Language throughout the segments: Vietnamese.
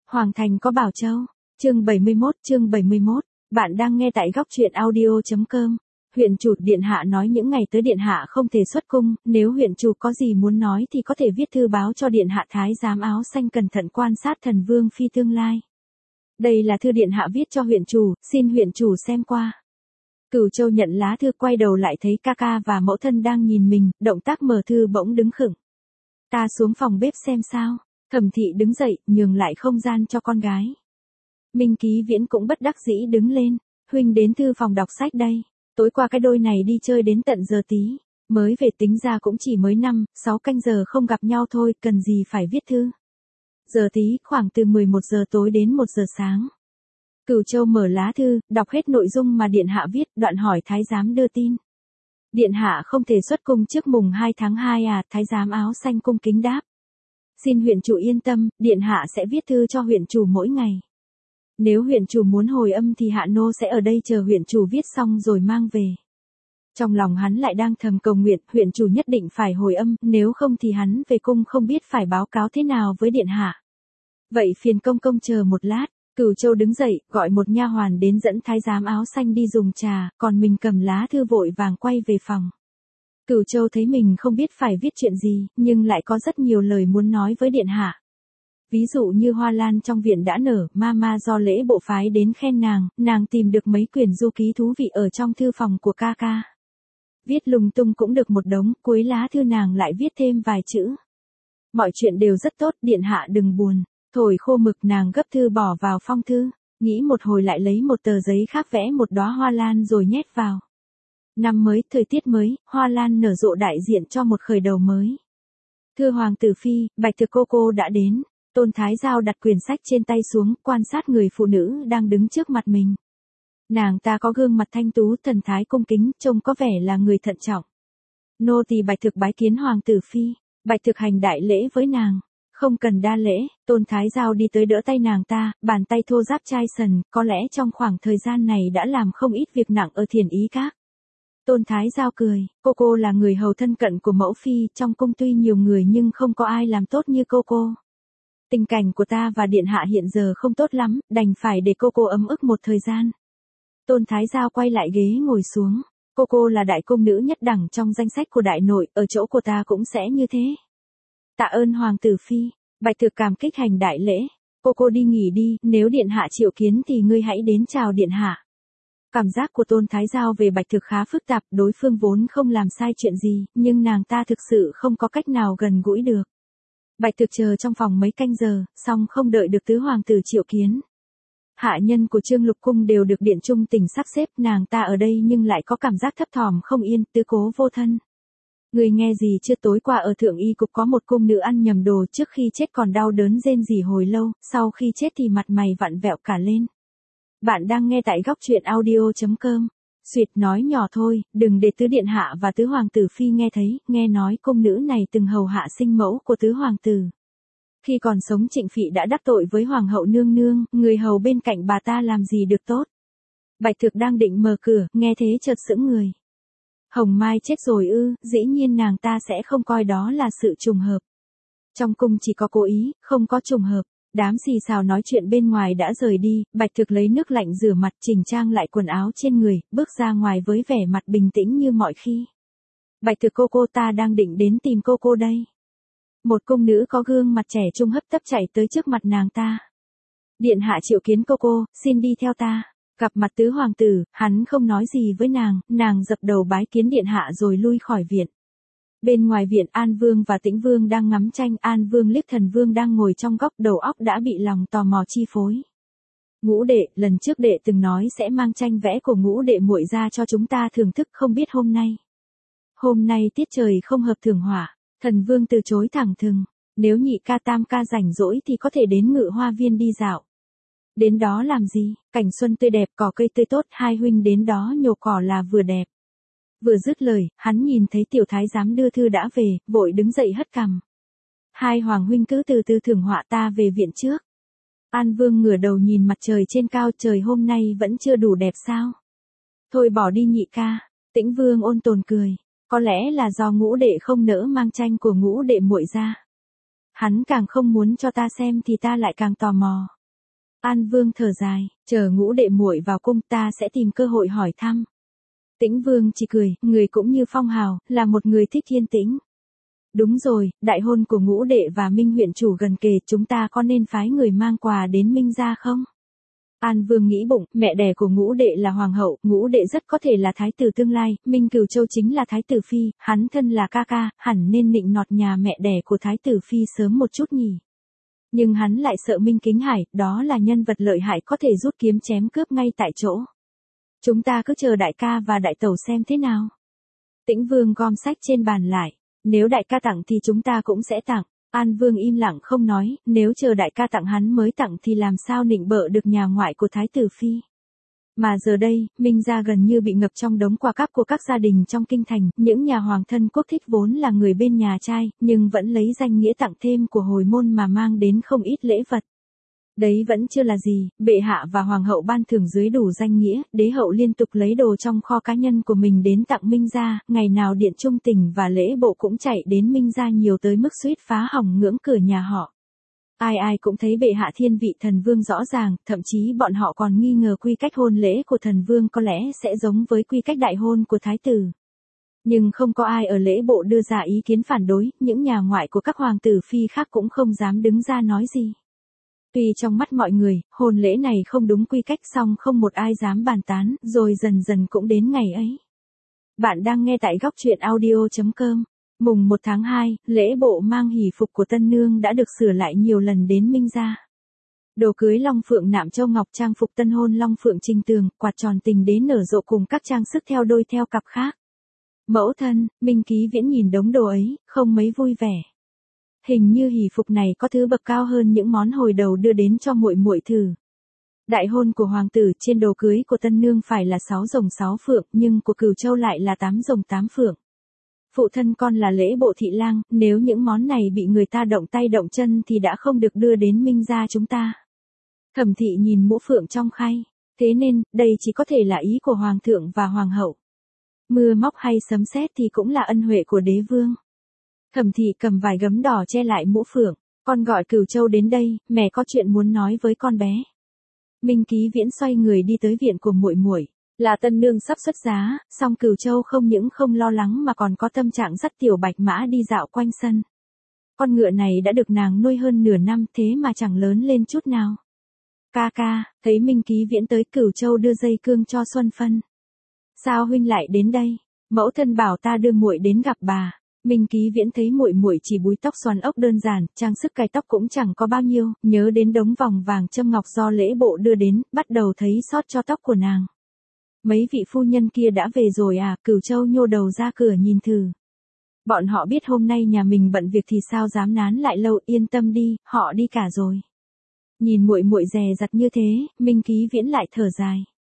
Hoàng thành có Bảo Châu. Chương 71, bạn đang nghe tại góc truyện audio.com. Huyện chủ điện hạ nói những ngày tới điện hạ không thể xuất cung, nếu huyện chủ có gì muốn nói thì có thể viết thư báo cho điện hạ. Thái giám áo xanh cẩn thận quan sát thần vương phi tương lai. Đây là thư điện hạ viết cho huyện chủ, xin huyện chủ xem qua. Cửu Châu nhận lá thư, quay đầu lại thấy ca ca và mẫu thân đang nhìn mình, động tác mở thư bỗng đứng khựng. Ta xuống phòng bếp xem sao. Thẩm Thị đứng dậy, nhường lại không gian cho con gái. Minh Ký Viễn cũng bất đắc dĩ đứng lên. Huynh đến thư phòng đọc sách đây. Tối qua cái đôi này đi chơi đến tận giờ tí. Mới về, tính ra cũng chỉ mới 5-6 canh giờ không gặp nhau thôi, cần gì phải viết thư. Giờ tí, khoảng từ 11 giờ tối đến 1 giờ sáng. Cửu Châu mở lá thư, đọc hết nội dung mà điện hạ viết, đoạn hỏi thái giám đưa tin. Điện hạ không thể xuất cung trước mùng 2 tháng 2 à? Thái giám áo xanh cung kính đáp. Xin huyện chủ yên tâm, điện hạ sẽ viết thư cho huyện chủ mỗi ngày. Nếu huyện chủ muốn hồi âm thì hạ nô sẽ ở đây chờ huyện chủ viết xong rồi mang về. Trong lòng hắn lại đang thầm cầu nguyện, huyện chủ nhất định phải hồi âm, nếu không thì hắn về cung không biết phải báo cáo thế nào với điện hạ. Vậy phiền công công chờ một lát. Cửu Châu đứng dậy, gọi một nha hoàn đến dẫn thái giám áo xanh đi dùng trà, còn mình cầm lá thư vội vàng quay về phòng. Cửu Châu thấy mình không biết phải viết chuyện gì, nhưng lại có rất nhiều lời muốn nói với điện hạ. Ví dụ như hoa lan trong viện đã nở, mama do lễ bộ phái đến khen nàng tìm được mấy quyển du ký thú vị ở trong thư phòng của ca ca. Viết lung tung cũng được một đống, cuối lá thư nàng lại viết thêm vài chữ. Mọi chuyện đều rất tốt, điện hạ đừng buồn. Thổi khô mực, nàng gấp thư bỏ vào phong thư, nghĩ một hồi lại lấy một tờ giấy khác vẽ một đóa hoa lan rồi nhét vào. Năm mới, thời tiết mới, hoa lan nở rộ đại diện cho một khởi đầu mới. Thưa hoàng tử phi, Bạch Thực cô đã đến. Tôn Thái Giao đặt quyển sách trên tay xuống, quan sát người phụ nữ đang đứng trước mặt mình. Nàng ta có gương mặt thanh tú, thần thái cung kính, trông có vẻ là người thận trọng. Nô tỳ Bạch Thực bái kiến hoàng tử phi. Bạch Thực hành đại lễ với nàng. Không cần đa lễ. Tôn Thái Giao đi tới đỡ tay nàng ta, bàn tay thô ráp chai sần, có lẽ trong khoảng thời gian này đã làm không ít việc nặng ở Thiền Ý Các. Tôn Thái Giao cười, cô là người hầu thân cận của mẫu phi, trong cung tuy nhiều người nhưng không có ai làm tốt như cô. Tình cảnh của ta và điện hạ hiện giờ không tốt lắm, đành phải để cô ấm ức một thời gian. Tôn Thái Giao quay lại ghế ngồi xuống. Cô là đại cung nữ nhất đẳng trong danh sách của đại nội, ở chỗ của ta cũng sẽ như thế. Tạ ơn hoàng tử phi. Bạch Thực cảm kích hành đại lễ. Cô đi nghỉ đi, nếu điện hạ triệu kiến thì ngươi hãy đến chào điện hạ. Cảm giác của Tôn Thái Giao về Bạch Thực khá phức tạp, đối phương vốn không làm sai chuyện gì, nhưng nàng ta thực sự không có cách nào gần gũi được. Bạch Thực chờ trong phòng mấy canh giờ, xong không đợi được tứ hoàng tử triệu kiến. Hạ nhân của Trương Lục Cung đều được Điện Trung Tỉnh sắp xếp, nàng ta ở đây nhưng lại có cảm giác thấp thỏm không yên, tứ cố vô thân. Người nghe gì chưa, tối qua ở Thượng Y Cục có một cung nữ ăn nhầm đồ, trước khi chết còn đau đớn rên rỉ hồi lâu, sau khi chết thì mặt mày vặn vẹo cả lên. Bạn đang nghe tại góc truyện audio.com. Xuyệt nói nhỏ thôi, đừng để tứ điện hạ và tứ hoàng tử phi nghe thấy, nghe nói cung nữ này từng hầu hạ sinh mẫu của tứ hoàng tử. Khi còn sống Trịnh Phị đã đắc tội với hoàng hậu nương nương, người hầu bên cạnh bà ta làm gì được tốt. Bạch Thực đang định mở cửa, nghe thế chợt sững người. Hồng Mai chết rồi ư? Dĩ nhiên nàng ta sẽ không coi đó là sự trùng hợp. Trong cung chỉ có cố ý, không có trùng hợp. Đám xì xào nói chuyện bên ngoài đã rời đi, Bạch Thực lấy nước lạnh rửa mặt, chỉnh trang lại quần áo trên người, bước ra ngoài với vẻ mặt bình tĩnh như mọi khi. Bạch Thực cô ta đang định đến tìm cô đây. Một cung nữ có gương mặt trẻ trung hấp tấp chạy tới trước mặt nàng ta. Điện hạ triệu kiến cô, xin đi theo ta. Gặp mặt tứ hoàng tử, hắn không nói gì với nàng dập đầu bái kiến điện hạ rồi lui khỏi viện. Bên ngoài viện An Vương và Tĩnh Vương đang ngắm tranh, An Vương liếc Thần Vương đang ngồi trong góc, đầu óc đã bị lòng tò mò chi phối. Ngũ đệ, lần trước đệ từng nói sẽ mang tranh vẽ của ngũ đệ muội ra cho chúng ta thưởng thức, không biết hôm nay tiết trời không hợp thưởng họa. Thần Vương từ chối thẳng thừng, nếu nhị ca tam ca rảnh rỗi thì có thể đến Ngự Hoa Viên đi dạo. Đến đó làm gì, cảnh xuân tươi đẹp, cỏ cây tươi tốt, hai huynh đến đó nhổ cỏ là vừa đẹp. Vừa dứt lời, hắn nhìn thấy tiểu thái giám đưa thư đã về, vội đứng dậy hất cằm. Hai hoàng huynh cứ từ từ thưởng họa, ta về viện trước. An Vương ngửa đầu nhìn mặt trời trên cao, trời hôm nay vẫn chưa đủ đẹp sao? Thôi bỏ đi nhị ca. Tĩnh Vương ôn tồn cười, có lẽ là do ngũ đệ không nỡ mang tranh của ngũ đệ muội ra. Hắn càng không muốn cho ta xem thì ta lại càng tò mò. An Vương thở dài, chờ Ngũ đệ muội vào cung ta sẽ tìm cơ hội hỏi thăm. Tĩnh Vương chỉ cười, người cũng như Phong Hào, là một người thích yên tĩnh. Đúng rồi, đại hôn của Ngũ đệ và Minh huyện chủ gần kề, chúng ta có nên phái người mang quà đến Minh gia không? An Vương nghĩ bụng, mẹ đẻ của Ngũ đệ là hoàng hậu, Ngũ đệ rất có thể là thái tử tương lai, Minh Cửu Châu chính là thái tử phi, hắn thân là ca ca, hẳn nên nịnh nọt nhà mẹ đẻ của thái tử phi sớm một chút nhỉ. Nhưng hắn lại sợ Minh Kính Hải, đó là nhân vật lợi hại có thể rút kiếm chém cướp ngay tại chỗ. Chúng ta cứ chờ đại ca và đại tẩu xem thế nào. Tĩnh Vương gom sách trên bàn lại, nếu đại ca tặng thì chúng ta cũng sẽ tặng. An Vương im lặng không nói, nếu chờ đại ca tặng hắn mới tặng thì làm sao nịnh bợ được nhà ngoại của thái tử phi. Mà giờ đây, Minh gia gần như bị ngập trong đống quà cáp của các gia đình trong kinh thành, những nhà hoàng thân quốc thích vốn là người bên nhà trai, nhưng vẫn lấy danh nghĩa tặng thêm của hồi môn mà mang đến không ít lễ vật. Đấy vẫn chưa là gì, bệ hạ và hoàng hậu ban thưởng dưới đủ danh nghĩa, đế hậu liên tục lấy đồ trong kho cá nhân của mình đến tặng Minh gia, ngày nào điện trung tình và lễ bộ cũng chạy đến Minh gia nhiều tới mức suýt phá hỏng ngưỡng cửa nhà họ. Ai ai cũng thấy bệ hạ thiên vị thần vương rõ ràng, thậm chí bọn họ còn nghi ngờ quy cách hôn lễ của thần vương có lẽ sẽ giống với quy cách đại hôn của thái tử. Nhưng không có ai ở lễ bộ đưa ra ý kiến phản đối, những nhà ngoại của các hoàng tử phi khác cũng không dám đứng ra nói gì. Tuy trong mắt mọi người, hôn lễ này không đúng quy cách song không một ai dám bàn tán, rồi dần dần cũng đến ngày ấy. Bạn đang nghe tại góc truyện audio.com. Mùng 1 tháng 2, lễ bộ mang hỷ phục của tân nương đã được sửa lại nhiều lần đến Minh gia. Đồ cưới long phượng nạm châu ngọc, trang phục tân hôn long phượng trình tường, quạt tròn tình đế nở rộ cùng các trang sức theo đôi theo cặp khác. Mẫu thân, Minh Ký Viễn nhìn đống đồ ấy, không mấy vui vẻ. Hình như hỷ phục này có thứ bậc cao hơn những món hồi đầu đưa đến cho muội muội thử. Đại hôn của hoàng tử trên đồ cưới của tân nương phải là 6 rồng 6 phượng, nhưng của Cửu Châu lại là 8 rồng 8 phượng. Phụ thân con là lễ bộ thị lang, nếu những món này bị người ta động tay động chân thì đã không được đưa đến Minh gia chúng ta. Thẩm thị nhìn mũ phượng trong khay, thế nên, đây chỉ có thể là ý của hoàng thượng và hoàng hậu. Mưa móc hay sấm sét thì cũng là ân huệ của đế vương. Thẩm thị cầm vài gấm đỏ che lại mũ phượng, con gọi Cửu Châu đến đây, mẹ có chuyện muốn nói với con bé. Minh Ký Viễn xoay người đi tới viện của muội muội. Là tân nương sắp xuất giá, song Cửu Châu không những không lo lắng mà còn có tâm trạng dắt tiểu bạch mã đi dạo quanh sân. Con ngựa này đã được nàng nuôi hơn nửa năm thế mà chẳng lớn lên chút nào. Ca ca, thấy Minh Ký Viễn tới, Cửu Châu đưa dây cương cho Xuân Phân. Sao huynh lại đến đây? Mẫu thân bảo ta đưa muội đến gặp bà. Minh Ký Viễn thấy muội muội chỉ búi tóc xoăn ốc đơn giản, trang sức cài tóc cũng chẳng có bao nhiêu, nhớ đến đống vòng vàng châm ngọc do lễ bộ đưa đến, bắt đầu thấy xót cho tóc của nàng. Mấy vị phu nhân kia đã về rồi à? Cửu Châu nhô đầu ra cửa nhìn thử. Bọn họ biết hôm nay nhà mình bận việc thì sao dám nán lại lâu, yên tâm đi, họ đi cả rồi. Nhìn muội muội dè dặt như thế, Minh Ký Viễn lại thở dài.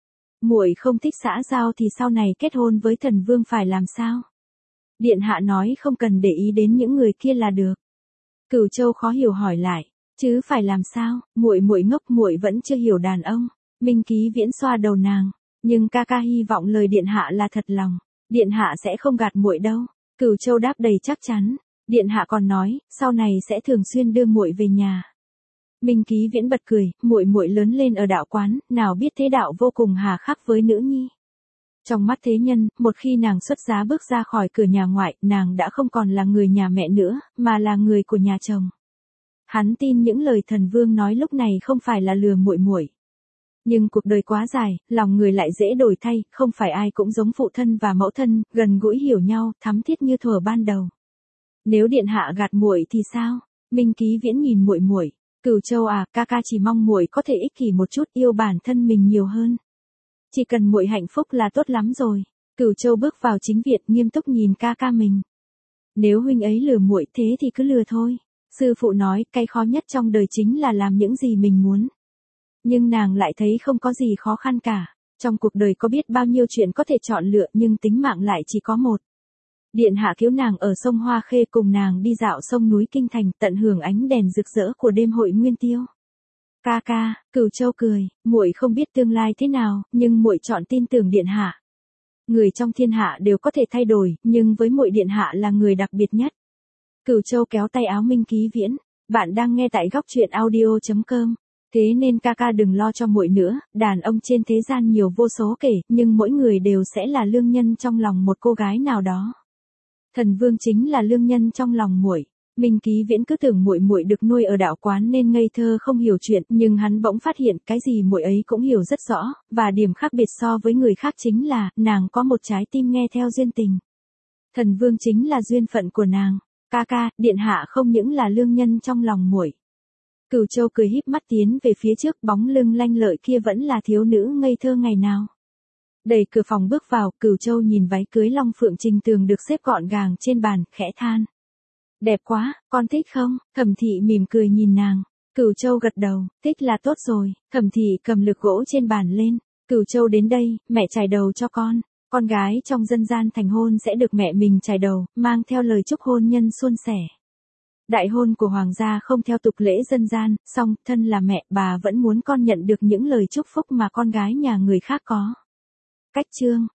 Muội không thích xã giao thì sau này kết hôn với thần vương phải làm sao? Điện hạ nói không cần để ý đến những người kia là được. Cửu Châu khó hiểu hỏi lại, chứ phải làm sao? Muội muội ngốc, muội vẫn chưa hiểu đàn ông. Minh Ký Viễn xoa đầu nàng. Nhưng ca ca hy vọng lời điện hạ là thật lòng. Điện hạ sẽ không gạt muội đâu. Cửu Châu đáp đầy chắc chắn. Điện hạ còn nói, sau này sẽ thường xuyên đưa muội về nhà. Minh Ký Viễn bật cười, muội muội lớn lên ở đạo quán, nào biết thế đạo vô cùng hà khắc với nữ nhi. Trong mắt thế nhân, một khi nàng xuất giá bước ra khỏi cửa nhà ngoại, nàng đã không còn là người nhà mẹ nữa, mà là người của nhà chồng. Hắn tin những lời thần vương nói lúc này không phải là lừa muội muội. Nhưng cuộc đời quá dài, lòng người lại dễ đổi thay, không phải ai cũng giống phụ thân và mẫu thân, gần gũi hiểu nhau, thắm thiết như thuở ban đầu. Nếu điện hạ gạt muội thì sao? Minh Ký Viễn nhìn muội muội, Cửu Châu à, ca ca chỉ mong muội có thể ích kỷ một chút, yêu bản thân mình nhiều hơn. Chỉ cần muội hạnh phúc là tốt lắm rồi. Cửu Châu bước vào chính viện, nghiêm túc nhìn ca ca mình. Nếu huynh ấy lừa muội thế thì cứ lừa thôi. Sư phụ nói, cái khó nhất trong đời chính là làm những gì mình muốn. Nhưng nàng lại thấy không có gì khó khăn cả. Trong cuộc đời có biết bao nhiêu chuyện có thể chọn lựa, nhưng tính mạng lại chỉ có một. Điện hạ cứu nàng ở sông Hoa Khê, cùng nàng đi dạo sông núi Kinh Thành, tận hưởng ánh đèn rực rỡ của đêm hội Nguyên Tiêu. Ca ca, Cửu Châu cười, muội không biết tương lai thế nào, nhưng muội chọn tin tưởng điện hạ. Người trong thiên hạ đều có thể thay đổi, nhưng với muội điện hạ là người đặc biệt nhất. Cửu Châu kéo tay áo Minh Ký Viễn. Bạn đang nghe tại góc truyện audio.com. Thế nên ca ca đừng lo cho muội nữa, đàn ông trên thế gian nhiều vô số kể, nhưng mỗi người đều sẽ là lương nhân trong lòng một cô gái nào đó. Thần Vương chính là lương nhân trong lòng muội. Minh Ký Viễn cứ tưởng muội muội được nuôi ở đạo quán nên ngây thơ không hiểu chuyện, nhưng hắn bỗng phát hiện cái gì muội ấy cũng hiểu rất rõ, và điểm khác biệt so với người khác chính là, nàng có một trái tim nghe theo duyên tình. Thần Vương chính là duyên phận của nàng. Ca ca, điện hạ không những là lương nhân trong lòng muội. Cửu Châu cười híp mắt tiến về phía trước, bóng lưng lanh lợi kia vẫn là thiếu nữ ngây thơ ngày nào. Đẩy cửa phòng bước vào, Cửu Châu nhìn váy cưới long phượng trình tường được xếp gọn gàng trên bàn, khẽ than. Đẹp quá, con thích không? Thẩm Thị mỉm cười nhìn nàng. Cửu Châu gật đầu, thích là tốt rồi. Thẩm Thị cầm lược gỗ trên bàn lên. Cửu Châu đến đây, mẹ chải đầu cho con. Con gái trong dân gian thành hôn sẽ được mẹ mình chải đầu, mang theo lời chúc hôn nhân suôn sẻ. Đại hôn của hoàng gia không theo tục lễ dân gian, song thân là mẹ, bà vẫn muốn con nhận được những lời chúc phúc mà con gái nhà người khác có. Cách chương